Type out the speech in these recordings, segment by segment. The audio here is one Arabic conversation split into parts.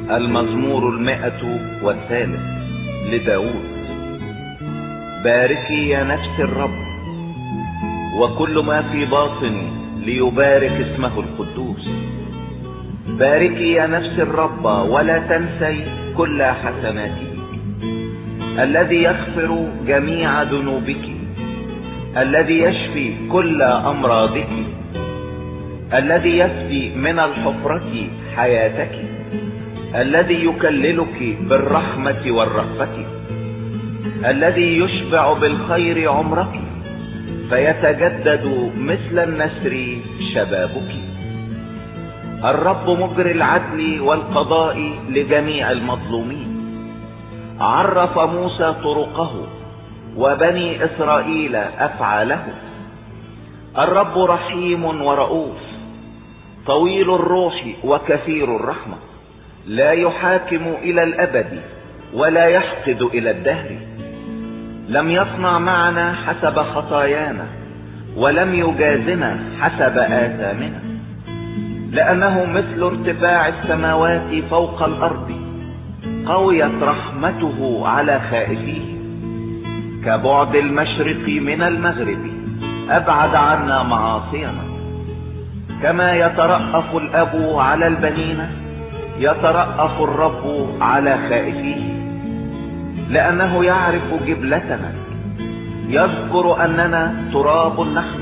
المزمور 103 لداود. باركي يا نفس الرب، وكل ما في باطني ليبارك اسمه القدوس. باركي يا نفس الرب، ولا تنسي كل حسناته، الذي يغفر جميع ذنوبك، الذي يشفي كل أمراضك، الذي يفدي من الحفرة حياتك، الذي يكللك بالرحمة والرأفة، الذي يشبع بالخير عمرك، فيتجدد مثل النسر شبابك. الرب مجري العدل والقضاء لجميع المظلومين. عرف موسى طرقه وبني إسرائيل أفعاله. الرب رحيم ورؤوف، طويل الروح وكثير الرحمة، لا يحاكم إلى الأبد ولا يحقد إلى الدهر. لم يصنع معنا حسب خطايانا، ولم يجازنا حسب آثامنا. لأنه مثل ارتفاع السماوات فوق الأرض، قويت رحمته على خائفيه. كبعد المشرق من المغرب، أبعد عنا معاصينا. كما يترأف الأب على البنين، يترأف الرب على خائفيه. لأنه يعرف جبلتنا، يذكر أننا تراب نحن.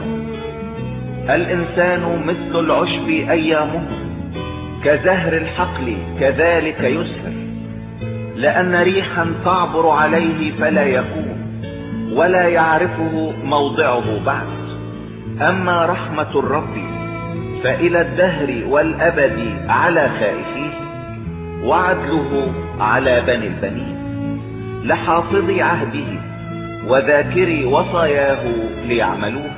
الإنسان مثل العشب أيامه، كزهر الحقل كذلك يسهر. لأن ريحا تعبر عليه فلا يكون، ولا يعرفه موضعه بعد. أما رحمة الرب فإلى الدهر والأبد على خائفيه، وعدله على بني البنين، لحافظي عهده وذاكري وصاياه ليعملوها.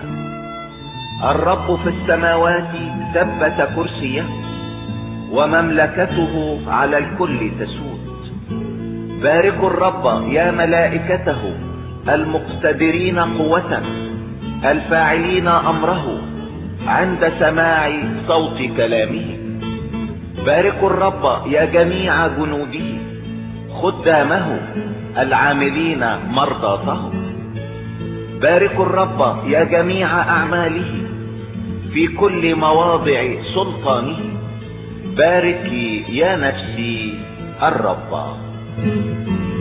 الرب في السماوات ثبت كرسيه، ومملكته على الكل تسود. باركوا الرب يا ملائكته المقتدرين قوة، الفاعلين أمره عند سماع صوت كلامه. باركوا الرب يا جميع جنوده، خدامه العاملين مرضاته. باركوا الرب يا جميع أعماله في كل مواضع سلطانه. باركي يا نفسي الرب.